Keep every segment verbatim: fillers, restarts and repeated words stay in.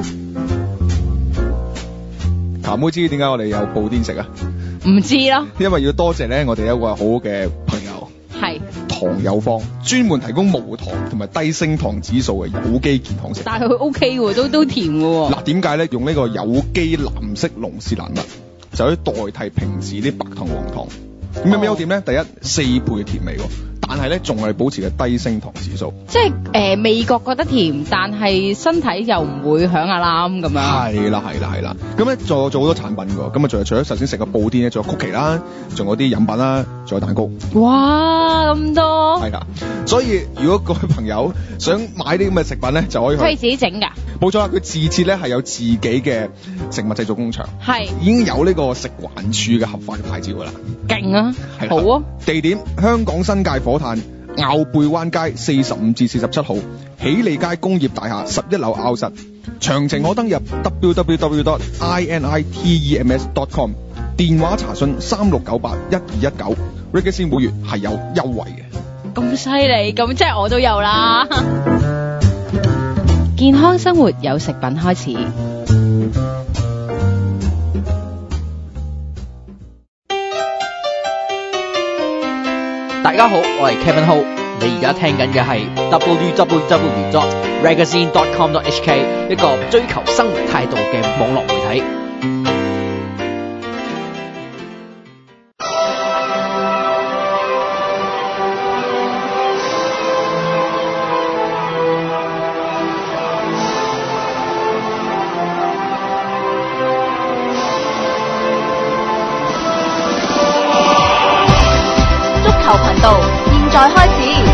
譚妹知點解我哋有布甸食啊？ 唔知咯， 因為要多謝咧，我哋有一個好好嘅朋友係， 糖友坊，專門提供無糖同埋低升糖指數嘅有機健康食。 但係佢 O K 喎，都都甜嘅喎。 嗱，點解咧？用呢個有機藍色龍舌蘭蜜，就可以代替平時啲白糖黃糖。咁有咩優點咧？第一，四倍嘅甜味喎。但係咧，仲係保持嘅低升糖指數， 即係誒、呃、味覺覺得甜，但係身體又唔會響阿攬咁樣。 係啦，係啦，係啦。咁咧，仲有做好多產品㗎。咁啊，仲有除咗頭先食個布甸咧，仲有曲奇啦，仲有啲飲品啦，仲有蛋糕。 哇，咁多！ 係啦，所以如果各位朋友想買啲咁嘅食品咧，就可以去。 佢係自己整㗎。 冇錯啦，佢自設咧係有自己嘅食物製造工場， 係已經有呢個食環署嘅合法嘅牌照㗎啦。 勁啊！ 係好啊！ 地點香港新界火炭坳背灣街四十五至四十七號喜利街工業大廈十一樓坳室。詳情可登入 w w w dot i n i t e m s dot com， 電話查詢三六九八一二一九。Reggae 每月係有優惠嘅。 咁犀利，咁即係我都有啦。健康生活由食品開始。 大家好，我係 Kevin Ho， 你而家聽緊嘅係 w w w dot regazine dot com dot h k 一個追求生活態度嘅網絡媒體。 現在開始。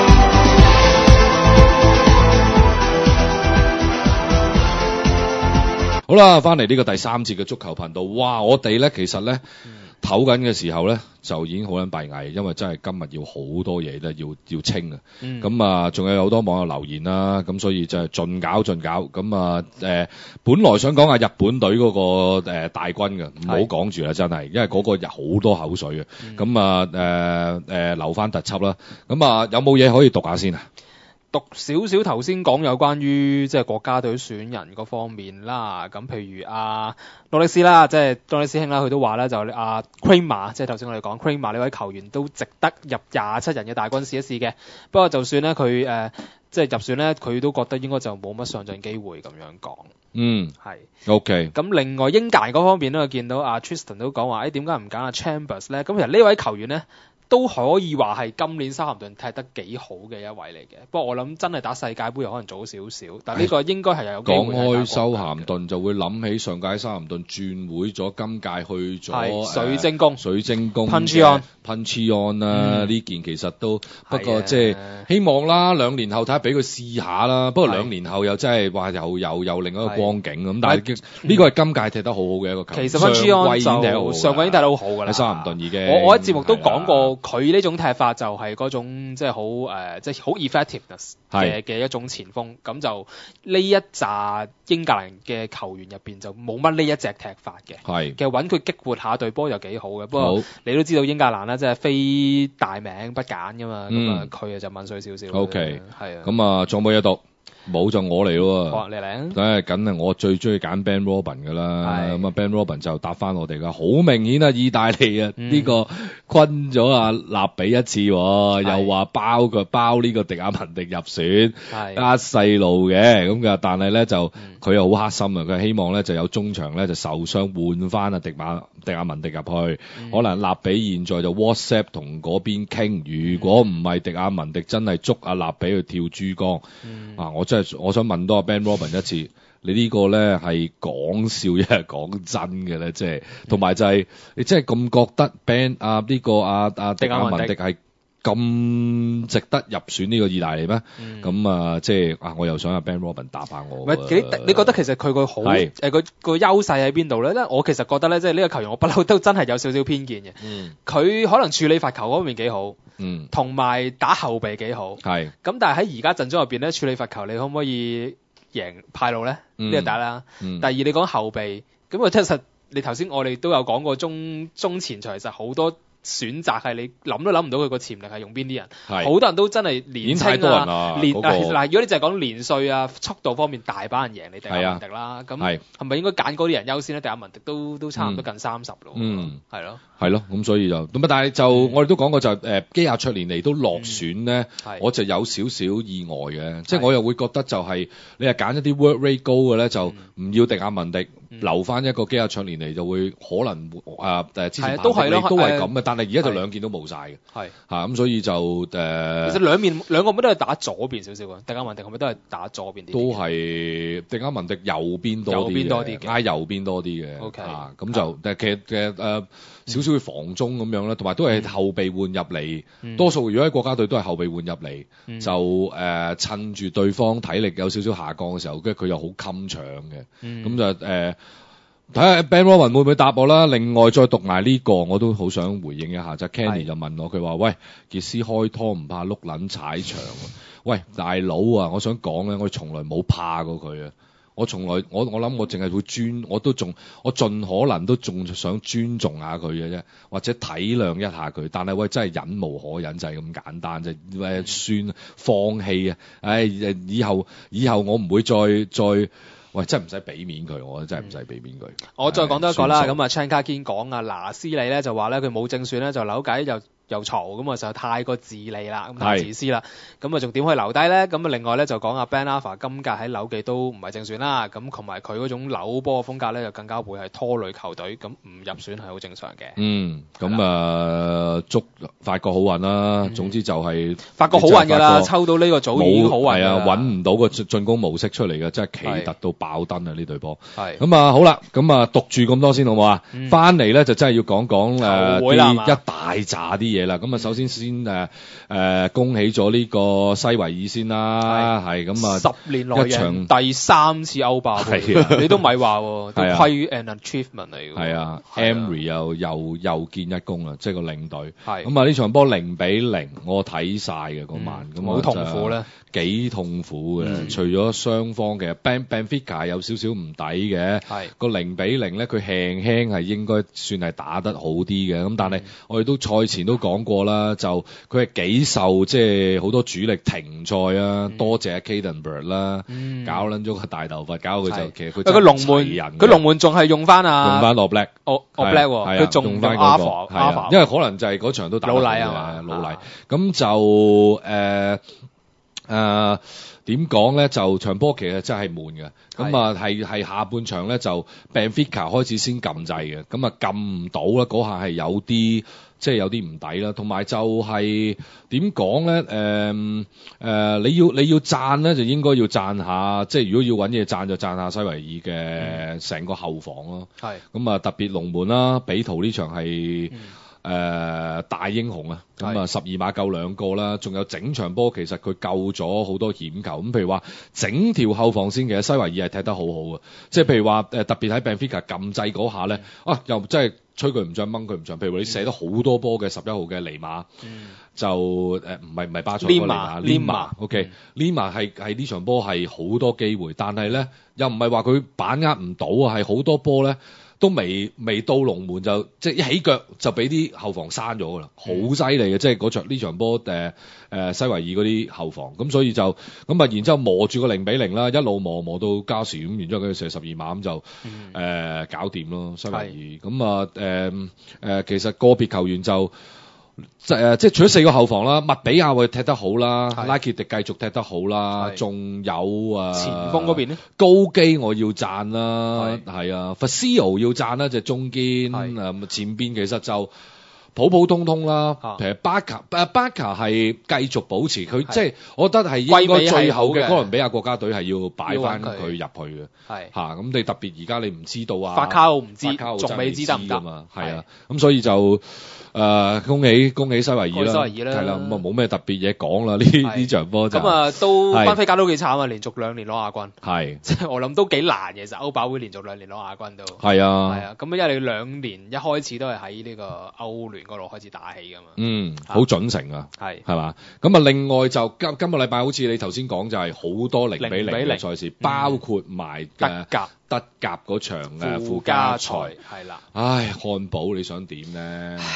好啦，翻嚟呢個第三節嘅足球頻道。哇，我哋咧其實咧唞緊嘅時候咧就已經好撚閉翳，因為真係今日要好多嘢咧要要清啊。咁、嗯、啊，仲有好多網友留言啦，咁所以就係盡搞盡搞。咁啊，誒、呃，本來想講下日本隊嗰、那個、呃、大軍嘅，唔好講住啦，真係，因為嗰個有好多口水啊。咁、嗯、啊，誒、呃、誒、呃，留翻特輯啦。咁啊，有冇嘢可以讀下先啊？ 讀少少頭先講有關於即係國家隊選人嗰方面啦，咁譬如阿諾力斯啦，即係諾力斯兄啦，佢都話咧就阿 Kramer， 即係頭先我哋講 Kramer 呢位球員都值得入廿七人嘅大軍試一試嘅。不過就算咧佢誒即係入選咧，佢都覺得應該就冇乜上陣機會咁樣講。 嗯， 係 OK。 咁另外英格蘭嗰方面咧，我見到阿 Tristan 都講話，誒點解唔揀阿 Chambers 咧？咁其實呢位球員咧，都可以話係今年修咸頓踢得幾好嘅一位嚟嘅，不過我諗真係打世界盃又可能早少少，但呢個應該係有機會。講開修咸頓就會諗起上屆修咸頓轉會咗，今屆去咗水晶宮， 水晶宮 Punch on，Punch on 啦，呢件其實都不過即係希望啦，兩年後睇下俾佢試下啦。不過兩年後又真係話又又又另一個光景咁，但係呢個係今屆踢得好好嘅一個球員。 其實 Punch on 就上季已經踢得好好㗎啦。 修咸頓已經我我喺節目都講過。佢呢種踢法就係嗰種即係好誒，即係好 effectiveness 嘅嘅一種前鋒。咁就呢一紮英格蘭嘅球員入邊就冇乜呢一隻踢法嘅。係其實揾佢激活下隊波又幾好嘅。不過你都知道英格蘭啦，即係非大名不揀噶嘛。咁啊佢啊就問水少少。OK，係啊。咁啊仲有冇嘢讀？冇就我嚟咯喎，你嚟，梗係梗係我最中意揀 Ben Robin 噶啦，咁啊 Ben Robin 就答翻我哋噶，好明顯啊，意大利啊呢、嗯、個昆咗啊納比一次，又話包佢包呢個迪亞文迪入選，呃細路嘅咁嘅，但係咧就佢又好黑心啊，佢希望咧就有中場咧就受傷換翻啊迪馬迪亞文迪入去，嗯、可能納比現在就 WhatsApp 同嗰邊傾，如果唔係迪亞文迪真係捉阿納比去跳珠江，嗯、啊我真係我想問多阿 Ben Robin 一次，你呢個咧係講笑一係講真嘅咧？即係同埋就係、是、你真係咁覺得 Ben 啊呢、這個啊啊迪亞文迪係咁值得入選呢個意大利咩？咁、嗯、啊即係啊我又想阿 Ben Robin 答下我。喂， 你你覺得其實佢個好誒個個優勢喺邊度咧？咧我其實覺得咧，即係呢個球員我不嬲都真係有少少偏見嘅。佢、嗯、可能處理罰球嗰面幾好。嗯，同埋打後備幾好，係咁，但係喺而家陣中入邊咧，處理罰球你可唔可以贏派路咧？呢、嗯、個打啦。嗯、第二你講後備，咁啊，其實你頭先我哋都有講過中中前場其實好多選擇係你諗都諗唔到佢個潛力係用邊啲人， 係好多人都真係年青已經太多人啊啦， 年嗰個嗱，如果你就係講年歲啊、速度方面，大把人贏你迪亞係啊文迪啦，咁係係咪應該揀嗰啲人優先咧？迪亞文迪都都差唔多近三十咯， 嗯， 係咯， 係咯，咁所以就咁啊！但係就我哋都講過就誒基亞卓連尼都落選咧， 係我就有少少意外嘅，即係我又會覺得就係你係揀一啲 work rate 高嘅咧，就唔要迪亞文迪，留翻一個基亞卓連尼就會可能啊誒之前係都係咯都係咁嘅， 誒但係而家就兩件都冇晒嘅， 係嚇咁所以就誒其實兩面兩個咪都係打左邊少少啊，迪亞文迪係咪都係打左邊啲？ 都係迪亞文迪右邊多啲右邊多啲嘅挨右邊多啲嘅 OK 啊咁就但係其實其實誒少少會防中咁樣啦，同埋都係後備換入嚟， 嗯多數如果喺國家隊都係後備換入嚟， 嗯就誒、呃、趁住對方體力有少少下降嘅時候，跟住佢又好襟搶嘅，咁、 嗯就誒睇下 Ben Rowan 會唔會答我啦。另外再讀埋呢、個，我都好想回應一下，就 Kenny 係就問我佢話：喂，傑斯開拖唔怕碌撚踩場啊？喂，大佬啊，我想講咧，我從來冇怕過佢啊！我從來我我諗我淨係會尊，我都仲我盡可能都仲想尊重下佢嘅啫，或者體諒一下佢。但係喂，真係忍無可忍，就係咁簡單啫。誒算放棄啊！唉，以後以後我唔會再再。喂，真係唔使俾面佢，我真係唔使俾面佢。 我再講多一個啦， 算數咁啊 Chan 卡堅講啊，拿斯利咧就話咧佢冇正選咧就扭計又又嘈，咁啊就太過自利啦，咁太自私啦，咁啊仲點可以留低咧？咁啊另外咧就講阿 Ben Arfa 今屆喺紐記都唔係正選啦，咁同埋佢嗰種扭波嘅風格咧就更加會係拖累球隊，咁唔入選係好正常嘅。 嗯，咁啊祝法國好運啦。總之就係法國好運㗎啦， 法國抽到呢個組已經好運㗎係啊， 啦揾唔到個進進攻模式出嚟嘅，真係奇特到爆燈啊！呢隊波。 係咁啊，好啦，咁啊，讀住咁多先好唔好啊？翻嚟咧就真係要講講誒球會啦係嘛啲一大扎啲嘢啦。咁啊，首先先誒誒恭喜咗呢個西維爾先啦，係咁啊， 十年來一場贏第三次歐霸杯， 係啊你都咪話喎，都係啊虧 an achievement 嚟㗎喎。 係啊係啊 ，Emery 又又又見一功啦，即係個領隊。 係咁啊，呢場波零比零，我睇晒嘅嗰晚，咁好痛苦咧， 幾痛苦嘅。 嗯除咗雙方嘅 Ben Benfica 有少少唔抵嘅， 係個零比零咧，佢輕輕係應該算係打得好啲嘅。咁但係我哋都賽前都講過啦，就佢係幾受即係好多主力停賽啊，多謝 Cadenberg 啦， 嗯搞撚咗個大頭髮，搞到佢就係其實佢佢個龍門， 齊人嘅佢龍門仲係用翻啊， 用翻落 Black。 我我係 black 係啊喎，佢仲用用翻 Alpha 嗰個係啊 Alpha， 因為可能就係嗰場都打得老禮好啊嘛嘅老禮啊， 咁就誒誒點講咧？就場波其實真係悶嘅，咁啊係係下半場咧就 Benfica 開始先撳掣嘅，咁啊撳唔到啦，嗰下係有啲。即係有啲唔抵啦，同埋就係點講咧？誒、呃呃、你要你要讚咧，就應該要讚下。即係如果要揾嘢讚，就讚下西維爾嘅成個後防咯。 係咁啊，特別龍門啦，比圖呢場係誒、 嗯呃、大英雄啊！咁啊， 係十二碼救兩個啦，仲有整場波其實佢救咗好多險球。咁譬如話，整條後防線其實西維爾係踢得好好嘅。即係譬如話誒，特別喺 Benfica 撳掣嗰下咧，啊又真係吹佢唔漲掹佢唔漲。譬如話你射得好多波嘅十一號嘅尼馬， 嗯就誒唔係唔係巴塞嗰個尼馬 Lima Lima，OK Lima 係係呢場波係好多機會，但係咧又唔係話佢把握唔到啊，係好多波咧。都未未到龍門就即係一起腳就俾啲後防閂咗㗎啦，好犀利嘅，即係嗰場呢場波誒誒西維爾嗰啲後防，咁所以就咁啊，然之後磨住個零比零啦，一路磨磨到加時咁，然之後佢射十二碼咁就誒、 嗯呃、搞掂咯，西維爾咁啊誒誒，其實個別球員就。即係即係除咗四個後防啦，麥比亞會踢得好啦，拉傑迪繼續踢得好啦，仲有啊前鋒嗰邊咧， 高基我要讚啦，係啊 Facio 要讚啦，就中堅誒前邊其實就普普通通啦，其實巴卡誒巴卡係繼續保持佢，即係我覺得係應該最後嘅哥倫比亞國家隊係要擺翻佢入去嘅，係嚇咁你特別而家你唔知道啊， 法卡奧唔知， 仲未知得唔得嘛，係啊，咁所以就。誒、呃，恭喜恭喜西維爾啦， 西維爾啦， 係啦，咁啊冇咩特別嘢講啦，呢呢場波就咁啊，都班菲加都幾慘啊，連續兩年攞亞軍， 係， 即係我諗都幾難嘅，其實歐霸會連續兩年攞亞軍都係啊， 係啊，咁因為你兩年一開始都係喺呢個歐聯嗰度開始打起㗎嘛， 嗯，好準成啊， 係係嘛，咁啊另外就今今個禮拜好似你頭先講就係好多零比零嘅賽事，包括埋德甲德甲嗰場嘅附加賽係啦， 唉，漢堡你想點咧？真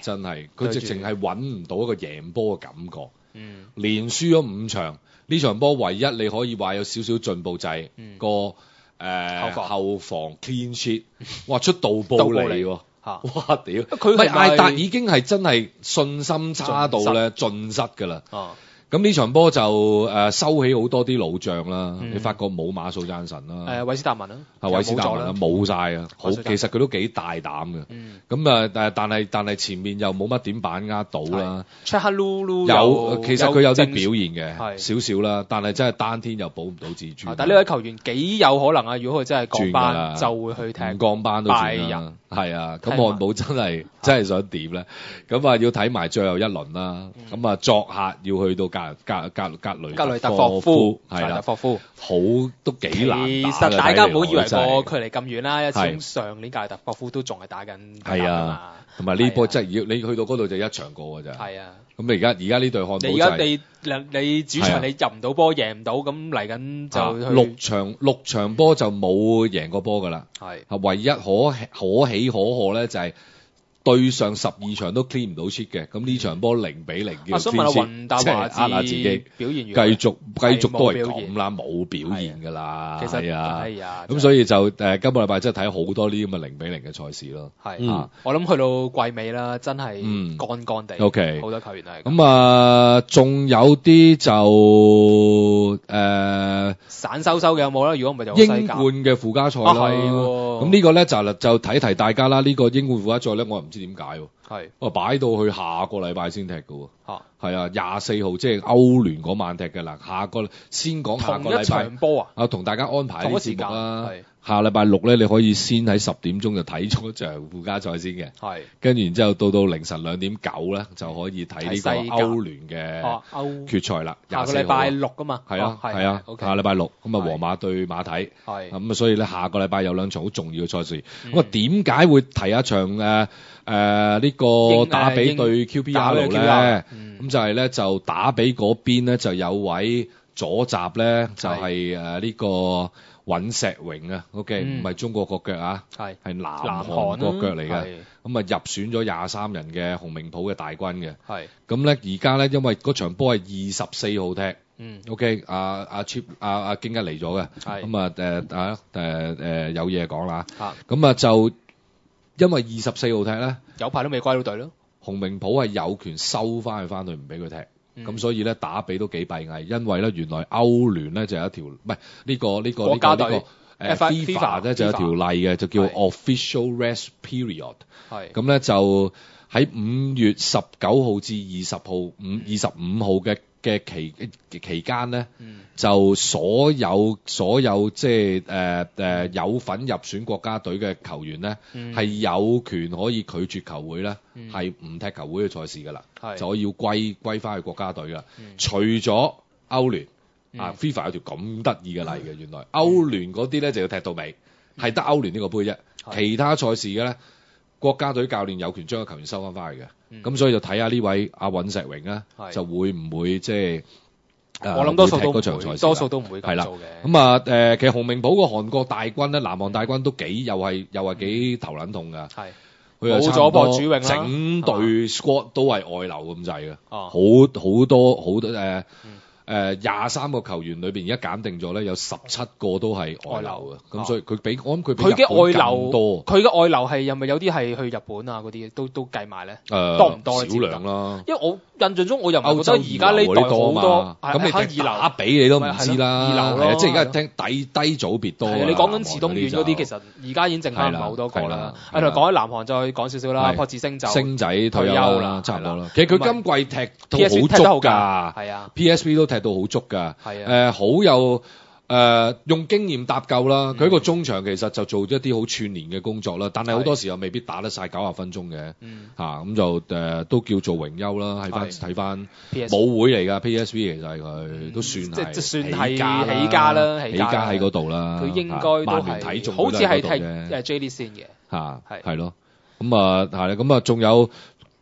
真係佢直情係揾唔到一個贏波嘅感覺。 嗯， 連輸咗五場，呢場波唯一你可以話有少少進步就係、 嗯、 個誒、呃、 後防後防 clean sheet，哇出杜布利喎， 嚇哇屌！ 佢唔係艾達已經係真係信心差到咧盡失㗎啦。 啊咁呢場波就誒、呃、收起好多啲老將啦， 嗯、 你發覺冇馬素贊神啦， 誒韋斯達文啦， 係韋斯達文啦，冇晒啊，好其實佢都幾大膽嘅，咁啊但係但係但係前面又冇乜點把握到啦 ，Chahalulu 有其實佢有啲表現嘅係少少啦，但係真係單天又保唔到自尊。 但係呢位球員幾有可能啊！如果佢真係降班，就會去踢唔降班都轉啦，係啊，咁漢堡真係真係想點咧？咁啊要睇埋最後一輪啦，咁啊作客要去到格格格格雷格雷特霍夫係啦，霍夫好都幾難打。 其實大家唔好以為個距離咁遠啦，始終上年格雷特霍夫都仲係打緊。 係啊，同埋呢波真係要你去到嗰度就一場過㗎咋。係啊，咁你而家而家呢隊漢堡你而家你你主場你入唔到波，贏唔到，咁嚟緊就六場六場波就冇贏過波㗎啦。 係唯一可可喜可賀咧就係。對上十二場都 clean 唔到 sheet 嘅，咁呢場波零比零叫 clean sheet，即係呃下自己， 表現繼續繼續都係咁啦，冇表現㗎啦， 其實啊， 係啊， 咁所以就誒今個禮拜真係睇好多呢啲咁嘅零比零嘅賽事咯。 係啊，我諗去到季尾啦，真係乾乾地，OK，好多球員係咁啊，仲有啲就誒散收收嘅有冇啦？如果唔係就英冠嘅附加賽啦，咁呢個咧就就提提大家啦。呢個英冠附加賽咧，我唔知點解喎，係我擺到去下個禮拜先踢嘅喎，嚇係啊，廿四號即係歐聯嗰晚踢嘅啦。下個先講下個禮拜場波啊， 啊同大家安排啲節目啦。下禮拜六咧，你可以先喺十點鐘就睇咗場附加賽先嘅，係跟住然之後到到凌晨兩點九咧就可以睇呢個歐聯嘅決賽啦。 下個禮拜六㗎嘛， 係啊係啊，下禮拜六咁啊，皇馬對馬體，係咁啊，所以咧下個禮拜有兩場好重要嘅賽事。咁啊，點解會提一場誒誒呢個打比對 Q P R 咧？咁就係咧就打比嗰邊咧就有位左閘咧就係誒呢個。尹石榮啊 ，OK，唔係、嗯、中國國腳啊，係係南韓國腳嚟嘅，咁啊入選咗廿三人嘅洪明普嘅大軍嘅，係咁咧而家咧因為嗰場波係二十四號踢，嗯 ，OK，阿阿 Chip 阿阿京一嚟咗嘅，係咁啊誒啊誒誒有嘢講啦，咁啊就因為二十四號踢咧， 有排都未歸到隊咯， 洪明普係有權收翻佢翻去唔俾佢踢。咁、嗯、所以咧打比都幾閉翳，因為咧原來歐聯咧就有一條，唔係呢個呢、這個呢、這個呢、這個誒 FIFA 咧就有條例嘅，就叫 Official Rest Period。係咁咧就喺五月十九號至二十號五二十五號嘅嘅期期間咧，嗯、就所有所有即係誒誒有份入選國家隊嘅球員咧，係、嗯、有權可以拒絕球會咧，係唔、嗯、踢球會嘅賽事㗎啦，是就要歸歸翻去國家隊㗎。嗯、除咗歐聯、嗯、啊 ，FIFA 有條咁得意嘅例嘅，原來歐聯嗰啲咧就要踢到尾，係得、嗯、歐聯呢個杯啫，是其他賽事嘅咧。國家隊教練有權將個球員收翻翻去嘅，咁、嗯、所以就睇下呢位阿尹石榮咧，是就會唔會即係我諗多數都嗰場賽事多數都唔會咁做嘅。 咁啊誒，其實洪明普個韓國大軍咧，南韓大軍都幾又係又係幾頭撚痛㗎。係冇咗博主泳啦， 整隊 squad 都係外流咁滯嘅，好好多好多誒。誒廿三個球員裏邊而家減定咗咧，有十七個都係外流嘅，咁所以佢比我諗佢比日本更多。 佢嘅外流係又咪有啲係去日本啊嗰啲都都計埋咧？ 誒多唔多？ 少量啦。 因為我印象中我又唔覺得而家呢隊好多， 咁你睇打比你都唔知啦。二流咯，即係而家聽低低組別多。 你講緊池東遠嗰啲，其實而家已經剩翻唔係好多個啦。啊，同講起南韓再講少少啦，朴智星就星仔退休啦，差唔多啦。其實佢今季踢到好足㗎，係啊 ，P S V 都踢到好足㗎。係啊，誒好、呃、有誒、呃、用經驗搭救啦。佢、嗯、一個中場其實就做一啲好串連嘅工作啦，但係好多時候未必打得晒九十分鐘嘅，嚇咁、嗯啊、就誒、呃、都叫做榮休啦。睇翻睇翻舞會嚟㗎 P S V 其實係佢、嗯、都算係即算係起家啦， 起家喺嗰度啦。 佢應該都係好似係踢誒 J 聯先嘅嚇，係係咯。咁啊係啦，咁啊仲有。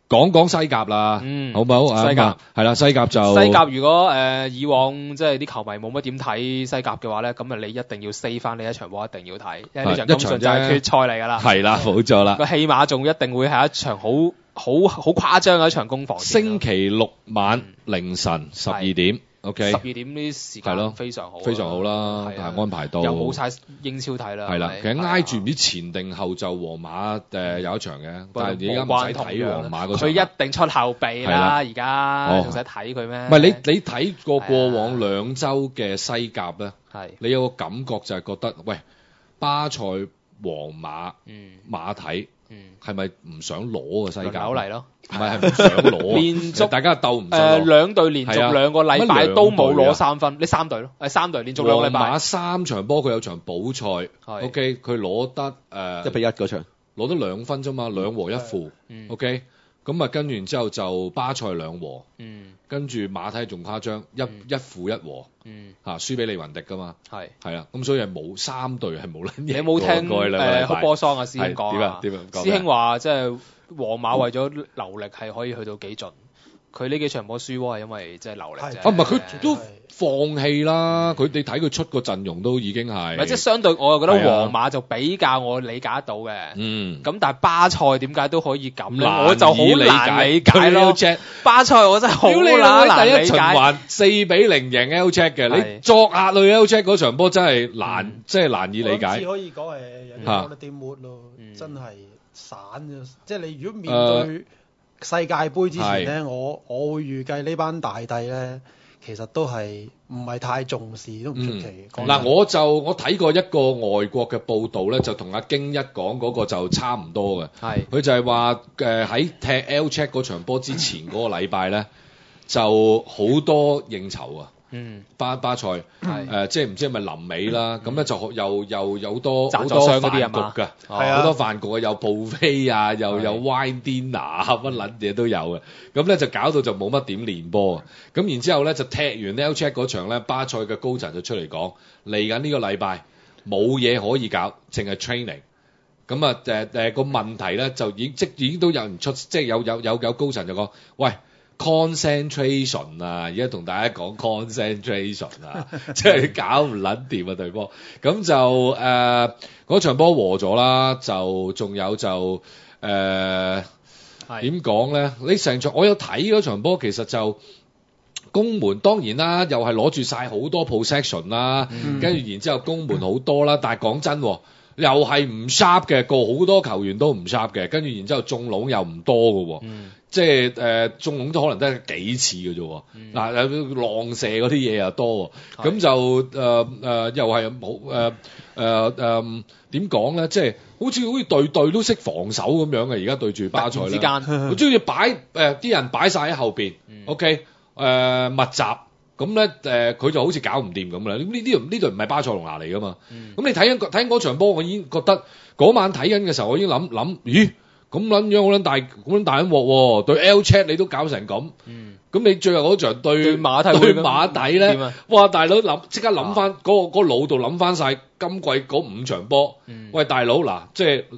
講講西甲啦， 嗯好唔好？ 西甲係啦，西甲就西甲如果誒、呃、以往即係啲球迷冇乜點睇西甲嘅話咧，咁啊你一定要 stay 翻呢一場波，一定要睇，因為呢場根本就係決賽嚟㗎啦。 係啦，冇錯啦。 個起碼仲一定會係一場好好好誇張嘅一場攻防戰。 星期六晚凌晨十二點。OK， 十二點呢啲時間非常好， 非常好啦，但係安排到又冇晒英超睇啦。 係啦，其實挨住唔知前定後就皇馬誒有一場嘅，但係而家唔使睇皇馬嗰場。 佢一定出後備啦，而家仲使睇佢咩？ 唔係你你睇過過往兩週嘅西甲咧， 係你有個感覺就係覺得，喂，巴塞、皇馬、馬體。嗯，係咪唔想攞個西甲？ 輪流嚟咯， 唔係係唔想攞， 連續大家鬥唔誒兩隊連續兩個禮拜都冇攞三分，呢三隊咯，誒三隊連續兩個禮拜。 皇馬三場波佢有場補賽 ，OK，佢攞得誒一比一嗰場， 攞得兩分啫嘛，兩和一負 ，OK，咁啊跟住然之後就巴塞兩和，嗯，跟住馬體仲誇張，一一負一和。嗯，嚇輸俾利雲迪噶嘛，係係啦，咁所以係冇三隊係冇撚嘢。 你有冇聽誒哭波桑啊師兄講啊？ 點樣講？ 師兄話即係皇馬為咗流力係可以去到幾盡，佢呢幾場波輸喎係因為即係流力啫。 啊唔係佢都放棄啦，佢你睇佢出個陣容都已經係。 唔係即係相對我又覺得皇馬就比較我理解得到嘅。嗯。咁但係巴塞點解都可以咁咧？我就好難理解咯。巴塞我真係好難理解。 第一循環四比零贏 L Check 嘅，你作客去 L Check 嗰場波真係難，即係難以理解。 只可以講係有啲講得啲 mood 咯，真係散啫。即係你如果面對世界盃之前咧，我我會預計呢班大帝咧。其實都係唔係太重視，都唔出奇。 嗱、嗯，我就我睇過一個外國嘅報道咧，就同阿京一講嗰個就差唔多嘅。係，佢就係話誒喺踢 L Check 嗰場波之前嗰個禮拜咧，就好多應酬啊。嗯，巴巴塞係誒，即係唔知係咪臨尾啦？咁咧就又又有好多好多飯局㗎，好多飯局啊，有 buffet 啊，又有 wine dinner 乜撚嘢都有嘅。咁咧就搞到就冇乜點練波。咁然之後咧就踢完 L Check 嗰場咧，巴塞嘅高層就出嚟講，嚟緊呢個禮拜冇嘢可以搞，淨係 training。咁啊誒誒個問題咧就已經即已經都有人出，即係有有有有高層就講，喂。concentration 啊，而家同大家講 concentration 啊，即係搞唔撚掂啊對波，咁就誒嗰、呃、場波和咗啦，就仲有就誒點講咧？你成場我有睇嗰場波，其實就攻門當然啦，又係攞住晒好多 possession 啦，跟住、嗯、然之後攻門好多啦，但係講真喎。又係唔 sharp 嘅，個好多球員都唔 sharp 嘅，跟住然之後中籠又唔多嘅喎，嗯、即係誒、呃、中籠都可能得幾次嘅啫喎，嗱、嗯啊、浪射嗰啲嘢又多，咁是就誒誒、呃呃、又係冇誒誒誒點講咧？即係好似好似隊隊都識防守咁樣嘅，而家對住巴塞咧，之間好中意擺誒啲人擺晒喺後邊、嗯、，OK 誒、呃、密集。咁咧誒，佢、呃、就好似搞唔掂咁啦。咁呢啲呢隊唔係巴塞隆拿嚟噶嘛。咁、嗯、你睇緊睇緊嗰場波，我已經覺得嗰晚睇緊嘅時候，我已經諗諗，咦咁撚樣好撚大，好撚大鑊喎。對 L Check 你都搞成咁。咁、嗯、你最後嗰場對，對馬體對馬底咧，啊、哇大佬諗即刻諗翻嗰個嗰腦度諗翻晒今季嗰五場波。嗯、喂大佬嗱，即係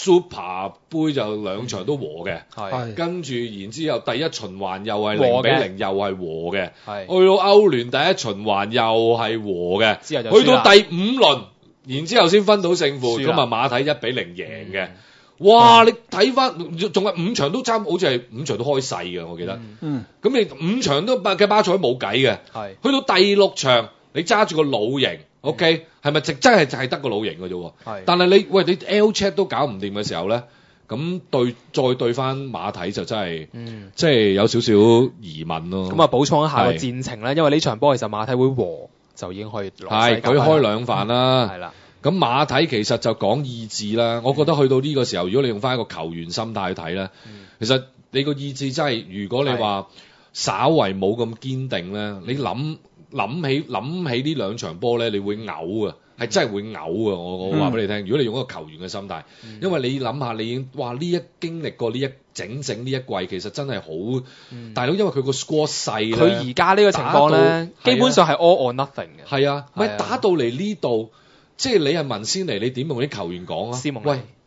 Super 杯就兩場都和嘅，嗯、跟住然之後第一循環又係零比零，又係和嘅，去到歐聯第一循環又係和嘅，去到第五輪，然之後先分到勝負，咁啊馬體一比零贏嘅。嗯哇！你睇翻仲係五場都差，好似係五場都開細嘅，我記得。嗯。咁你五場都嘅巴塞冇計嘅。係。去到第六場，你揸住個老型 ，OK，係咪直真係就係得個老型嘅啫？係。但係你喂你 L Check 都搞唔掂嘅時候咧，咁對再對翻馬體就真係，嗯，即係有少少疑問咯。咁啊，補充一下個戰情咧，因為呢場波其實馬體會和就已經可以攞。係，佢開兩飯啦。係啦。咁馬體其實就講意志啦，我覺得去到呢個時候，如果你用翻一個球員心態去睇咧，嗯、其實你個意志真係，如果你話稍為冇咁堅定咧，你諗諗起諗起呢兩場波咧，你會嘔啊，係真係會嘔啊！我我話俾你聽，如果你用一個球員嘅心態，嗯、因為你諗下，你已經哇呢一經歷過呢一整整呢一季，其實真係好、嗯、大佬，因為佢個 score 細， 佢而家呢個情況咧，基本上係 all or nothing 嘅。 係啊，咪打到嚟呢度。即係你係文仙尼，你點同啲球員講啊？斯蒙喂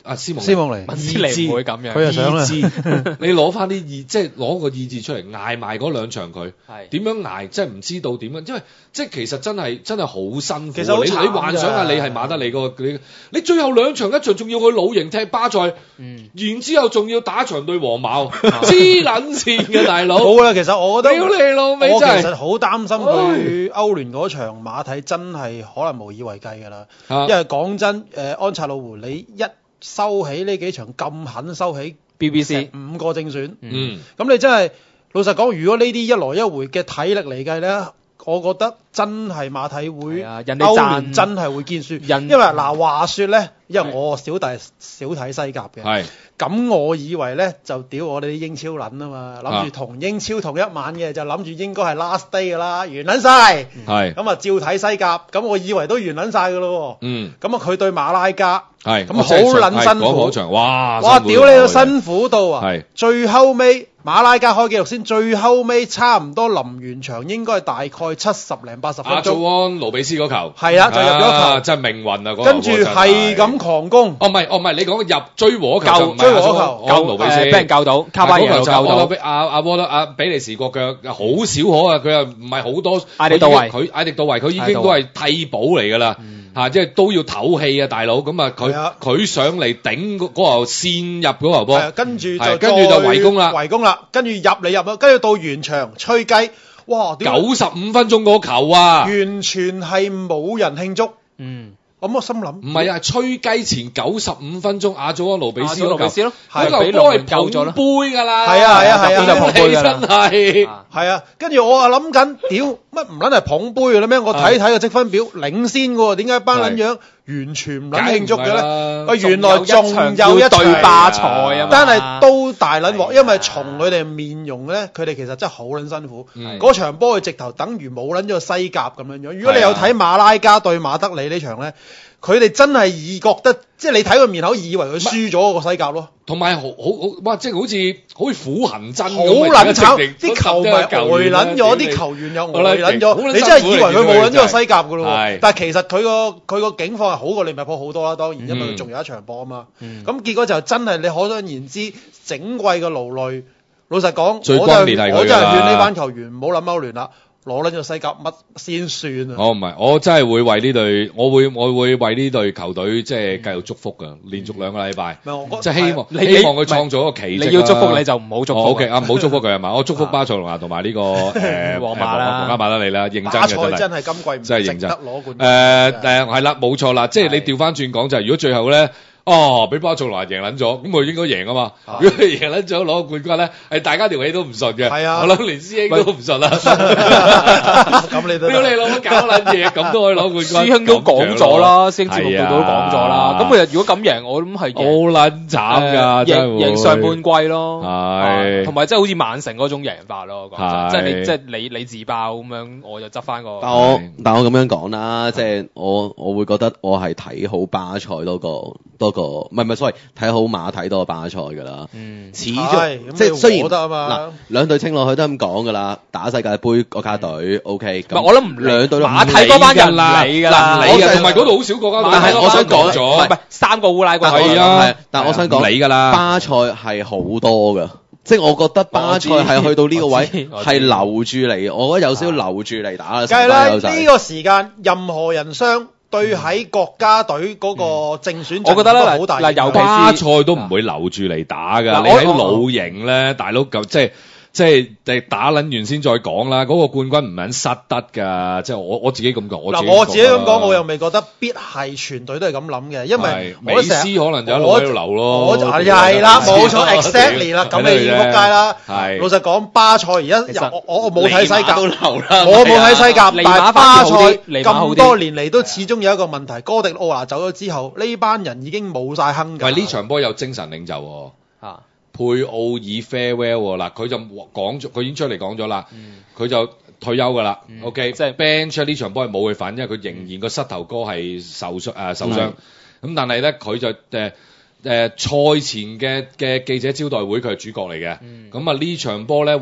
啊斯蒙斯蒙尼文斯尼唔會咁樣， 佢又想啦意志你攞翻啲意，即係攞個意志出嚟捱埋嗰兩場佢， 係點樣捱？即係唔知道點樣，因為即係其實真係真係好辛苦。 其實好慘你你幻想下，你係馬德里個你你最後兩場一場仲要去老營踢巴塞， 嗯， 然之後仲要打場對皇馬，黐撚線嘅大佬。 好啦，其實我覺得屌你老味我其真係實好擔心佢歐聯嗰場馬體真係可能無以為繼㗎啦。 啊因為講真，誒安察魯胡你一收起呢幾場咁狠收起 B B C 五個正選， 嗯咁你真係老實講，如果呢啲一來一回嘅體力嚟計咧，我覺得真係馬體會係啊人哋歐讚聯真係會堅輸， 人因為嗱話說咧，因為我小弟少睇西甲嘅。 係咁我以為咧就屌我哋啲英超撚啊嘛，諗啊住同英超同一晚嘅，就諗住應該係 last day 噶啦，完撚晒。 係咁啊照睇西甲，咁我以為都完撚晒噶咯喎。 嗯咁啊佢對馬拉加， 係咁好撚辛苦嗰場，哇哇辛苦屌你都辛苦到啊！ 係最後尾馬拉加開紀錄先，最後尾差唔多臨完場應該係大概七十零八十分阿祖鐘， 安盧比斯嗰球係啊就入咗球啊真係命運啊！嗰個跟住真係係咁狂攻。 哦，唔係，哦，唔係，你講入追和球就唔係追和球阿蘇安奴比斯， 誒俾人救到卡巴耶又救到嗰個阿阿波阿比利時國腳好少可啊，佢又唔係好多， 艾迪杜維佢艾迪杜維佢已經都係替補嚟㗎啦，嚇，即係都要唞氣啊，大佬，咁啊佢係啊佢上嚟頂嗰嗰球線入嗰球波係啊，跟住就係跟住就圍攻啦圍攻啦，跟住入嚟入啦，跟住到完場吹雞，哇！屌九十五分鐘嗰球啊， 完全係冇人慶祝， 嗯， 咁我心諗唔係啊，吹雞前九十五分鐘，亞祖安奴比斯嗰球阿祖盧比斯咯， 嗰係俾球波係龍門救咗啦捧杯㗎啦， 係啊係啊係啊就捧杯㗎啦真係。 啊係啊，跟住我啊諗緊，屌乜唔撚係捧杯嘅咧咩？我睇睇個積分表領先嘅喎，點解班撚樣完全唔撚慶祝嘅咧？啊，原來仲有一要對場巴塞啊嘛， 但係都大撚鑊，因為從佢哋面容咧，佢哋其實真係好撚辛苦。 嗯嗰場波佢直頭等於冇撚咗個西甲咁樣樣。如果你有睇馬拉加對馬德里呢場咧，佢哋真係以覺得，即係你睇個面口，以為佢輸咗個西甲咯。 同埋好好好，哇！即係好似好似苦行僧好咁啊撚慘，啲球迷呆撚咗，啲球員又呆撚咗，你真係以為佢冇撚咗個西甲噶咯喎。但係其實佢個佢個境況係好過利物浦好多啦，當然因為佢仲有一場波啊嘛。咁結果就真係你可想而知，整季嘅勞累。老實講， 最我就關鍵係佢㗎啦我真係勸呢班球員唔好諗歐聯啦，攞撚咗西甲乜先算啊！ 我唔係，我真係會為呢隊，我會我會為呢隊球隊即係繼續祝福㗎，連續兩個禮拜， 唔係我覺得即係希望你希望佢創造一個奇蹟啦。 你要祝福你就唔好祝福啊。 O K 啊，唔好祝福佢係嘛？我祝福巴塞羅那同埋呢個誒皇馬啦皇家馬德里啦，認真巴塞嘅真係。 真係今季唔值真係認真得攞冠軍。 誒誒係啦，冇錯啦，即係你調翻轉講就係，如果最後咧。哦，俾巴塞羅那贏撚咗，咁佢應該贏啊嘛！如果佢贏撚咗攞冠軍咧，係大家條氣都唔順嘅。 係啊我諗連師兄都唔順啦。 咁你都屌你老母搞撚嘢，咁都可以攞冠軍。 師兄都講咗啦，師兄節目度都講咗啦。 係啊咁其實如果咁贏，我諗係好撚慘㗎，真係會贏贏上半季咯， 係同埋即係好似曼城嗰種贏法咯。講係真，即係你即係你你自爆咁樣，我就執翻個。 但我但我咁樣講啦，即係我我會覺得我係睇好巴塞多過多過，唔係唔係，sorry，睇好馬體多過巴塞㗎啦。 嗯， 始係終咁即係雖然你得啊嘛嗱兩隊清落去都咁講㗎啦，打世界盃國家隊 OK。 唔係我諗唔理兩隊都唔馬體嗰班人唔啦， 理㗎啦， 唔理㗎，同埋嗰度好少國家隊。 但係我想講咗， 唔係三個烏拉圭係啊係但我想講唔理㗎啦巴塞係好多㗎。即係我覺得巴塞係去到呢個位我知我知係留住嚟，我覺得有少少留住嚟打啦。 梗係啦， 成班友仔呢個時間任何人傷對喺國家隊嗰個正選陣我覺得咧都好大影響嗱尤其巴塞都唔會留住嚟打㗎。你喺嗱我老營咧，大佬咁即係。即係打撚完先再講啦，嗰、那個冠軍唔撚失得㗎，即係我我自己咁講。我嗱，我自己咁講，我又未覺得必係全隊都係咁諗嘅，因為美斯可能就一路喺度留咯。 我就係係啦，冇錯 ，exactly 啦，咁你已經撲街啦。 係老實講，巴塞而家我我我冇睇西甲， 都留啦。 我冇睇西甲，但尼馬係巴塞反而好啲尼馬好啲咁多年嚟都始終有一個問題，哥迪奧拿走咗之後，呢班人已經冇晒亨㗎。 喂，呢場波有精神領袖喎。 啊。 佩奧爾 farewell 喎，嗱佢就講咗，佢已經出嚟講咗啦，佢、嗯、就退休㗎啦。嗯、OK，即係 bench 呢場波係冇佢份，因為佢仍然個膝頭哥係受傷誒、呃、受傷。咁、嗯、但係咧佢就誒誒賽前嘅嘅記者招待會佢係主角嚟嘅。咁啊呢場波咧會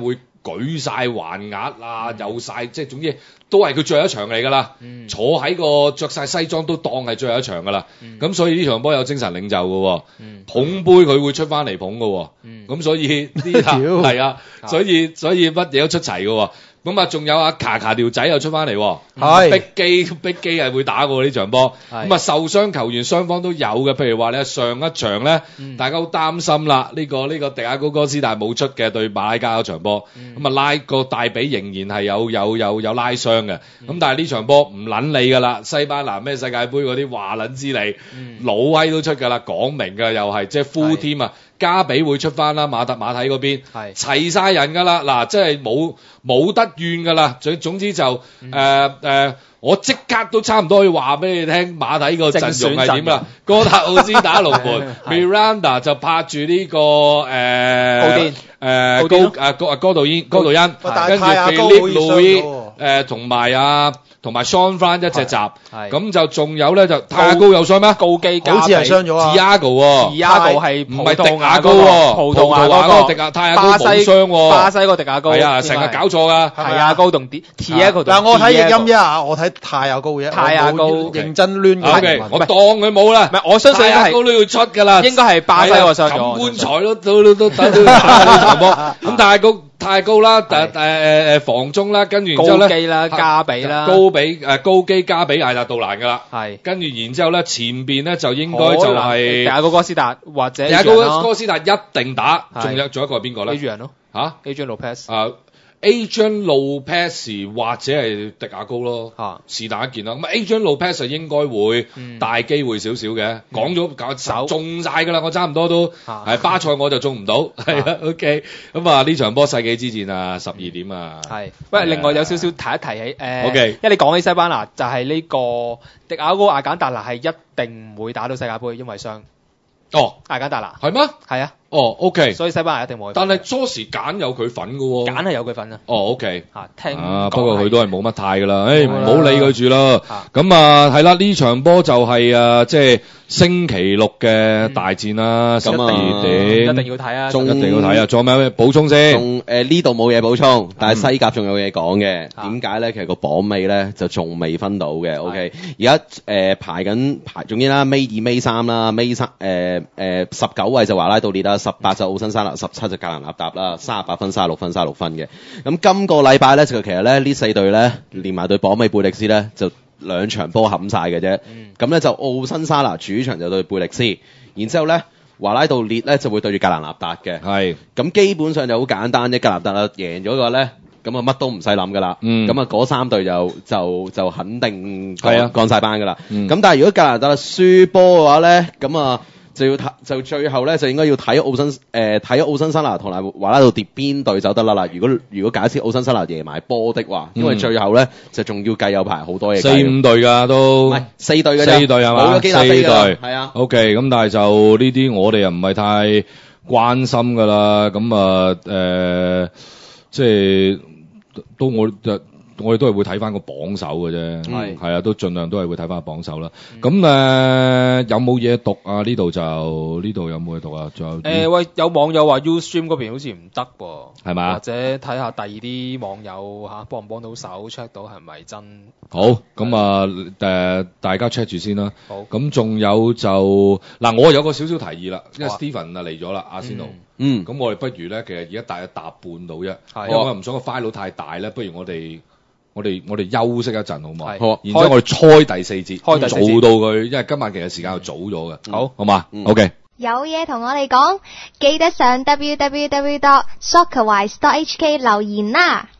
舉晒橫額啊，有晒即係總之都係佢最後一場嚟㗎啦。 嗯、 坐喺個着晒西裝都當係最後一場㗎啦。咁、嗯、所以呢場波有精神領袖㗎喎，嗯、捧杯佢會出翻嚟捧㗎喎。咁、嗯、所以呢係啊，所以所以乜嘢都出齊㗎喎。咁啊，仲有阿卡卡條仔又出翻嚟，係逼機逼機係會打過呢場波。咁啊，受傷球員雙方都有嘅，譬如話咧上一場咧，嗯、大家好擔心啦，呢、呢個呢、呢個迪亞高哥斯達冇出嘅對馬拉加嗰場波，咁啊、嗯、拉個大髀仍然係有有有有拉傷嘅。咁、嗯、但係呢場波唔撚理㗎啦，西班牙咩世界盃嗰啲話撚之利，嗯、老威都出㗎啦，講明㗎又係即係 full team 啊。加比會出翻啦，馬特馬體嗰邊係齊晒人㗎啦，嗱，即係冇冇得怨㗎啦。總總之就誒誒、嗯呃呃，我即刻都差唔多要話俾你聽，馬體個陣容係點啦？哥塔奧斯打龍門，Miranda 就拍住呢、這個誒誒、呃、高誒高啊高度煙高度恩，跟住 Philippe Louis 誒同埋啊。同埋 Sean Fran 一隻集，咁就仲有咧就泰亞高有傷咩？ 高基加好似係傷咗啊 Tiago 喎 Tiago 係唔係迪亞高喎？葡萄牙嗰個迪亞泰亞高冇傷喎， 巴西個迪亞高係啊，成日搞錯噶， 泰亞高同 Tiago。 但係我睇譯音啫啊，我睇泰亞高嘅， 泰亞高認真亂嘅，我當佢冇啦。 唔係我相信泰亞高都要出㗎啦， 應該係巴西個傷咗。 冚棺材都都都都等到呢場波，咁泰亞高。太高啦，誒誒誒誒防中啦，跟住然之後咧， 高基啦，加比啦， 高比誒高基加比艾達杜蘭噶啦， 係， 跟住然之後咧，前邊咧就應該就係第二個哥斯達或者第二個哥斯達一定打，仲有仲有一個係邊個咧 ？Adrian 咯， 嚇 ，Adrian Lopez 啊。Adrian Lopez 或者係迪亞高咯，是但一件啦。咁 Adrian Lopez 就應該會大機會少少嘅。講咗搞手中晒㗎啦，我差唔多都係巴塞我就中唔到，係啊 OK。咁啊呢場波世紀之戰啊，十二點啊。 係，喂，另外有少少提一提起誒 ，OK， 因為你講起西班牙就係呢個迪亞高阿簡達拿係一定唔會打到世界盃，因為傷。 哦， 阿簡達拿係咩？ 係啊。 哦 ，OK， 所以西班牙一定冇。 但係初時揀有佢份㗎喎， 揀係有佢份啊。 哦，OK， 嚇聽啊，不過佢都係冇乜態㗎啦，誒唔好理佢住啦。咁啊係啦，呢場波就係啊即係星期六嘅大戰啦，十二點一定要睇啊， 一定要睇啊。仲有咩補充先？ 仲誒呢度冇嘢補充，但係西甲仲有嘢講嘅。點解咧？其實個榜尾咧就仲未分到嘅。OK，而家誒排緊排，總之啦，尾二、尾三啦，尾三誒誒十九位就華拉道列啦。十八就奧辛沙拿，十七就格蘭納達啦，三十八分、三十六分、三十六分嘅。咁今個禮拜咧，就其實咧呢四隊咧，連埋對榜尾貝力斯咧，就兩場波冚晒嘅啫。咁咧、嗯、就奧辛沙拿主場就對貝力斯，然之後咧華拉道列咧就會對住格蘭納達嘅。係咁基本上就好簡單啫，格蘭納達啊贏咗嘅話咧，咁啊乜都唔使諗噶啦。咁啊嗰三隊就就就肯定係啊降晒班噶啦。咁、嗯、但係如果格蘭納達輸波嘅話咧，咁啊就要睇，就最後咧就應該要睇奧辛誒睇奧辛沙拿同埋華拉道跌邊隊走得啦啦。如果如果假設奧辛沙拿贏埋波的話，因為最後咧就仲要計有排好多嘢。四五隊㗎都，唔係四隊㗎啫，四隊係嘛？冇咗基達菲㗎，係啊。OK，咁但係就呢啲我哋又唔係太關心㗎啦。咁啊誒，即係都我就。我哋都係會睇翻個榜首嘅啫，係係啊，都盡量都係會睇翻個榜首啦。咁誒、呃、有冇嘢讀啊？呢度就呢度有冇嘢讀啊？仲有誒喂，有網友話 Ustream 嗰邊好似唔得喎， 係嘛？ 或者睇下第二啲網友嚇幫唔幫到手 check 到係咪真？ 好，咁啊誒，大家 check 住先啦。 好，咁仲有就嗱，我有個少少提議啦，因為 Steven 啊嚟咗啦，阿仙奴。嗯，咁我哋不如咧，其實而家大約搭半到啫，因為我唔想個 file 太大咧，不如我哋。我哋我哋休息一陣好唔好？好，然之後我哋開第四節，開第四節做到佢，因為今晚其實時間又早咗嘅。好，好嘛？嗯，OK。 有嘢同我哋講，記得上 w w w dot soccerwise dot h k 留言啦。